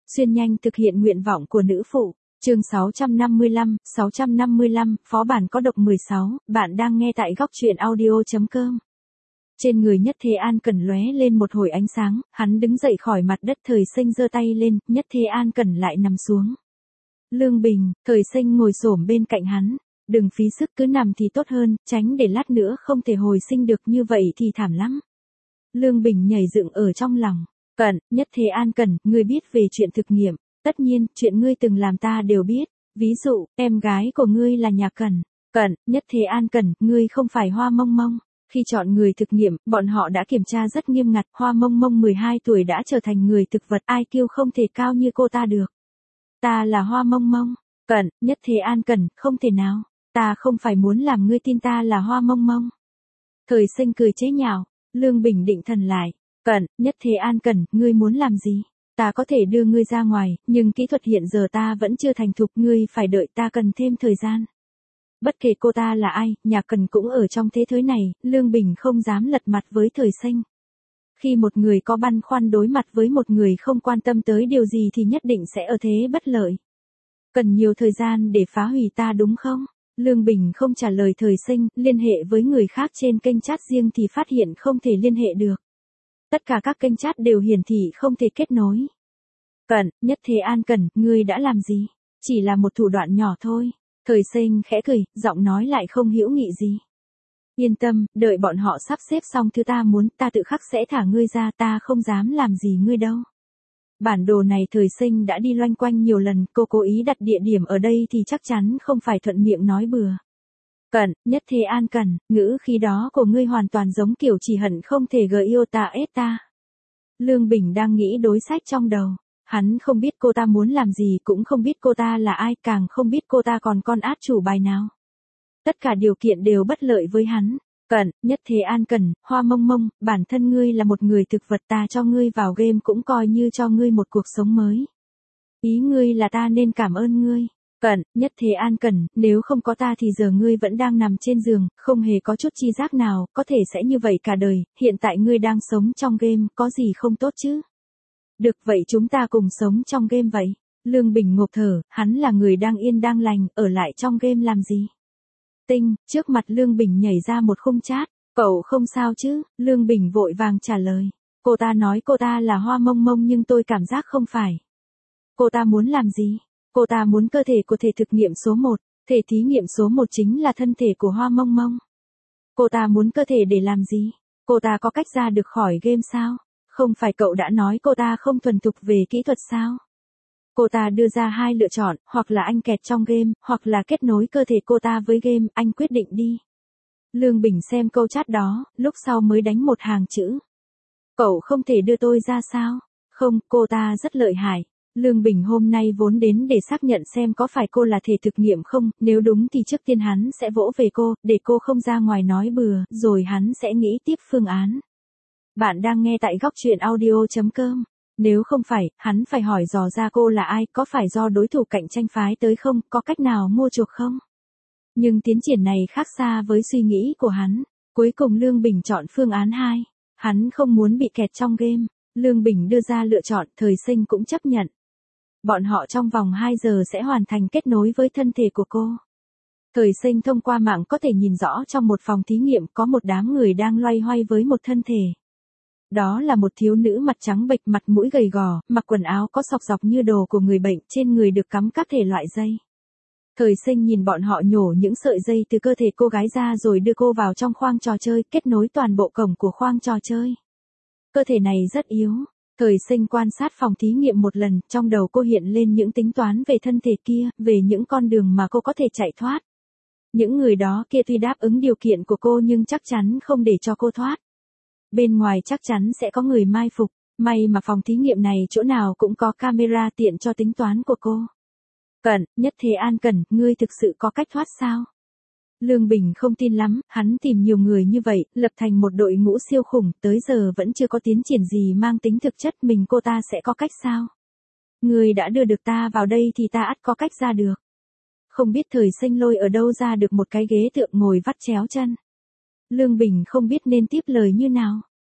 xuyên nhanh thực hiện nguyện vọng của nữ phụ. Chương 655, phó bản có độc 16, bạn đang nghe tại góc truyện audio.com. Trên người Nhất Thế An Cẩn lóe lên một hồi ánh sáng, hắn đứng dậy khỏi mặt đất. Thời Sinh giơ tay lên, Nhất Thế An Cẩn lại nằm xuống. Lương Bình, Thời Sinh ngồi xổm bên cạnh hắn, đừng phí sức, cứ nằm thì tốt hơn, tránh để lát nữa không thể hồi sinh được, như vậy thì thảm lắm. Lương Bình nhảy dựng ở trong lòng. Cẩn, Nhất Thế An Cẩn, ngươi biết về chuyện thực nghiệm. Tất nhiên, chuyện ngươi từng làm ta đều biết. Ví dụ, em gái của ngươi là nhà Cẩn. Cẩn, Nhất Thế An Cẩn, ngươi không phải Hoa Mông Mông. Khi chọn người thực nghiệm, bọn họ đã kiểm tra rất nghiêm ngặt. Hoa Mông Mông 12 tuổi đã trở thành người thực vật, IQ không thể cao như cô ta được. Ta là Hoa Mông Mông. Cẩn, Nhất Thế An Cẩn, không thể nào. Ta không phải muốn làm ngươi tin ta là Hoa Mông Mông. Thời Sinh cười chế nhạo. Lương Bình định thần lại. Cẩn, Nhất Thế An Cẩn, ngươi muốn làm gì? Ta có thể đưa ngươi ra ngoài, nhưng kỹ thuật hiện giờ ta vẫn chưa thành thục, ngươi phải đợi, ta cần thêm thời gian. Bất kể cô ta là ai, nhà Cần cũng ở trong thế giới này, Lương Bình không dám lật mặt với Thời Sinh. Khi một người có băn khoăn đối mặt với một người không quan tâm tới điều gì thì nhất định sẽ ở thế bất lợi. Cần nhiều thời gian để phá hủy ta đúng không? Lương Bình không trả lời Thời Sinh, liên hệ với người khác trên kênh chat riêng thì phát hiện không thể liên hệ được. Tất cả các kênh chat đều hiển thị không thể kết nối. Cẩn, Nhất Thế An Cẩn, ngươi đã làm gì? Chỉ là một thủ đoạn nhỏ thôi. Thời Sinh khẽ cười, giọng nói lại không hữu nghị gì. Yên tâm, đợi bọn họ sắp xếp xong thứ ta muốn, ta tự khắc sẽ thả ngươi ra, ta không dám làm gì ngươi đâu. Bản đồ này Thời Sinh đã đi loanh quanh nhiều lần, cô cố ý đặt địa điểm ở đây thì chắc chắn không phải thuận miệng nói bừa. Cẩn, Nhất Thế An Cẩn, ngữ khí đó của ngươi hoàn toàn giống kiểu chỉ hận không thể gợi yêu ta ết ta. Lương Bình đang nghĩ đối sách trong đầu. Hắn không biết cô ta muốn làm gì, cũng không biết cô ta là ai, càng không biết cô ta còn con át chủ bài nào. Tất cả điều kiện đều bất lợi với hắn. Cẩn, Nhất Thế An Cẩn, Hoa Mông Mông, bản thân ngươi là một người thực vật, ta cho ngươi vào game cũng coi như cho ngươi một cuộc sống mới. Ý ngươi là ta nên cảm ơn ngươi. Cẩn, Nhất Thế An Cẩn, nếu không có ta thì giờ ngươi vẫn đang nằm trên giường, không hề có chút chi giác nào, có thể sẽ như vậy cả đời, hiện tại ngươi đang sống trong game, có gì không tốt chứ? Được vậy chúng ta cùng sống trong game vậy. Lương Bình ngộp thở, hắn là người đang yên đang lành, ở lại trong game làm gì? Tinh, trước mặt Lương Bình nhảy ra một khung chat, cậu không sao chứ? Lương Bình vội vàng trả lời. Cô ta nói cô ta là Hoa Mông Mông nhưng tôi cảm giác không phải. Cô ta muốn làm gì? Cô ta muốn cơ thể của thể thực nghiệm số 1, thể thí nghiệm số 1 chính là thân thể của Hoa Mông Mông. Cô ta muốn cơ thể để làm gì? Cô ta có cách ra được khỏi game sao? Không phải cậu đã nói cô ta không thuần thục về kỹ thuật sao? Cô ta đưa ra hai lựa chọn, hoặc là anh kẹt trong game, hoặc là kết nối cơ thể cô ta với game, anh quyết định đi. Lương Bình xem câu chat đó, lúc sau mới đánh một hàng chữ. Cậu không thể đưa tôi ra sao? Không, cô ta rất lợi hại. Lương Bình hôm nay vốn đến để xác nhận xem có phải cô là thể thực nghiệm không, nếu đúng thì trước tiên hắn sẽ vỗ về cô, để cô không ra ngoài nói bừa, rồi hắn sẽ nghĩ tiếp phương án. Bạn đang nghe tại góc truyện audio.com. Nếu không phải, hắn phải hỏi dò ra cô là ai, có phải do đối thủ cạnh tranh phái tới không, có cách nào mua chuộc không? Nhưng tiến triển này khác xa với suy nghĩ của hắn. Cuối cùng Lương Bình chọn phương án 2. Hắn không muốn bị kẹt trong game. Lương Bình đưa ra lựa chọn, Thời Sinh cũng chấp nhận. Bọn họ trong vòng 2 giờ sẽ hoàn thành kết nối với thân thể của cô. Thời Sinh thông qua mạng có thể nhìn rõ trong một phòng thí nghiệm có một đám người đang loay hoay với một thân thể. Đó là một thiếu nữ mặt trắng bệch, mặt mũi gầy gò, mặc quần áo có sọc dọc như đồ của người bệnh, trên người được cắm các thể loại dây. Thời Sinh nhìn bọn họ nhổ những sợi dây từ cơ thể cô gái ra rồi đưa cô vào trong khoang trò chơi, kết nối toàn bộ cổng của khoang trò chơi. Cơ thể này rất yếu. Thời Sinh quan sát phòng thí nghiệm một lần, trong đầu cô hiện lên những tính toán về thân thể kia, về những con đường mà cô có thể chạy thoát. Những người đó kia tuy đáp ứng điều kiện của cô nhưng chắc chắn không để cho cô thoát. Bên ngoài chắc chắn sẽ có người mai phục, may mà phòng thí nghiệm này chỗ nào cũng có camera tiện cho tính toán của cô. Cẩn, Nhất Thế An Cẩn, ngươi thực sự có cách thoát sao? Lương Bình không tin lắm, hắn tìm nhiều người như vậy, lập thành một đội ngũ siêu khủng, tới giờ vẫn chưa có tiến triển gì mang tính thực chất, mình cô ta sẽ có cách sao? Ngươi đã đưa được ta vào đây thì ta ắt có cách ra được. Không biết Thời Sinh lôi ở đâu ra được một cái ghế tượng ngồi vắt chéo chân. Lương Bình không biết nên tiếp lời như nào.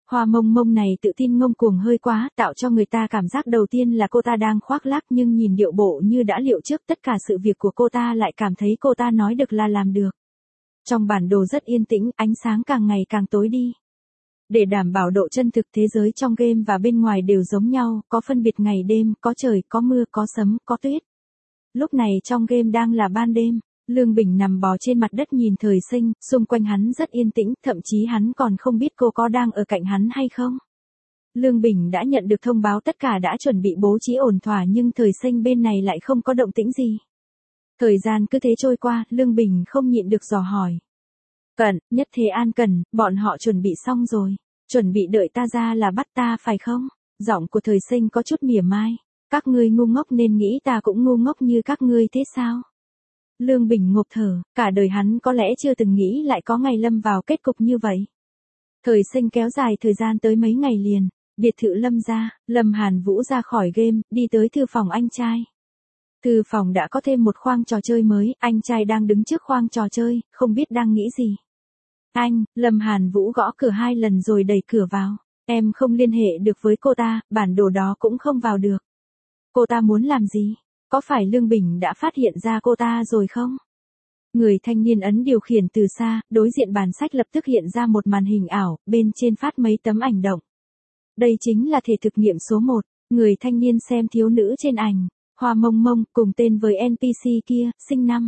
Hoa Mông Mông này tự tin ngông cuồng hơi quá, tạo cho người ta cảm giác đầu tiên là cô ta đang khoác lác, nhưng nhìn điệu bộ như đã liệu trước tất cả sự việc của cô ta lại cảm thấy cô ta nói được là làm được. Trong bản đồ rất yên tĩnh, ánh sáng càng ngày càng tối đi. Để đảm bảo độ chân thực, thế giới trong game và bên ngoài đều giống nhau, có phân biệt ngày đêm, có trời, có mưa, có sấm, có tuyết. Lúc này trong game đang là ban đêm, Lương Bình nằm bò trên mặt đất nhìn Thời Sinh, xung quanh hắn rất yên tĩnh, thậm chí hắn còn không biết cô có đang ở cạnh hắn hay không. Lương Bình đã nhận được thông báo tất cả đã chuẩn bị bố trí ổn thỏa, nhưng Thời Sinh bên này lại không có động tĩnh gì. Thời gian cứ thế trôi qua, Lương Bình không nhịn được dò hỏi. Cẩn, Nhất Thế An Cẩn, bọn họ chuẩn bị xong rồi. Chuẩn bị đợi ta ra là bắt ta phải không? Giọng của Thời Sinh có chút mỉa mai. Các ngươi ngu ngốc nên nghĩ ta cũng ngu ngốc như các ngươi thế sao? Lương Bình ngộp thở, cả đời hắn có lẽ chưa từng nghĩ lại có ngày lâm vào kết cục như vậy. Thời Sinh kéo dài thời gian tới mấy ngày liền, biệt thự Lâm ra, Lâm Hàn Vũ ra khỏi game, đi tới thư phòng anh trai. Thư phòng đã có thêm một khoang trò chơi mới, anh trai đang đứng trước khoang trò chơi, không biết đang nghĩ gì. Anh, Lâm Hàn Vũ gõ cửa 2 lần rồi đẩy cửa vào. Em không liên hệ được với cô ta, bản đồ đó cũng không vào được. Cô ta muốn làm gì? Có phải Lương Bình đã phát hiện ra cô ta rồi không? Người thanh niên ấn điều khiển từ xa, đối diện bàn sách lập tức hiện ra một màn hình ảo, bên trên phát mấy tấm ảnh động. Đây chính là thể thực nghiệm số 1, người thanh niên xem thiếu nữ trên ảnh, Hoa Mông Mông, cùng tên với NPC kia, sinh năm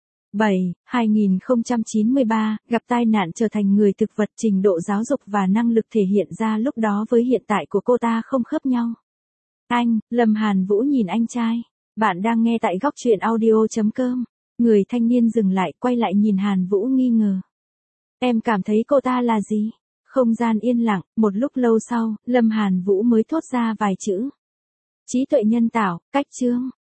2093, gặp tai nạn trở thành người thực vật, trình độ giáo dục và năng lực thể hiện ra lúc đó với hiện tại của cô ta không khớp nhau. Anh, Lâm Hàn Vũ nhìn anh trai. Bạn đang nghe tại góc truyện audio.com. Người thanh niên dừng lại, quay lại nhìn Hàn Vũ nghi ngờ. Em cảm thấy cô ta là gì? Không gian yên lặng, một lúc lâu sau, Lâm Hàn Vũ mới thốt ra vài chữ. Trí tuệ nhân tạo, cách chương.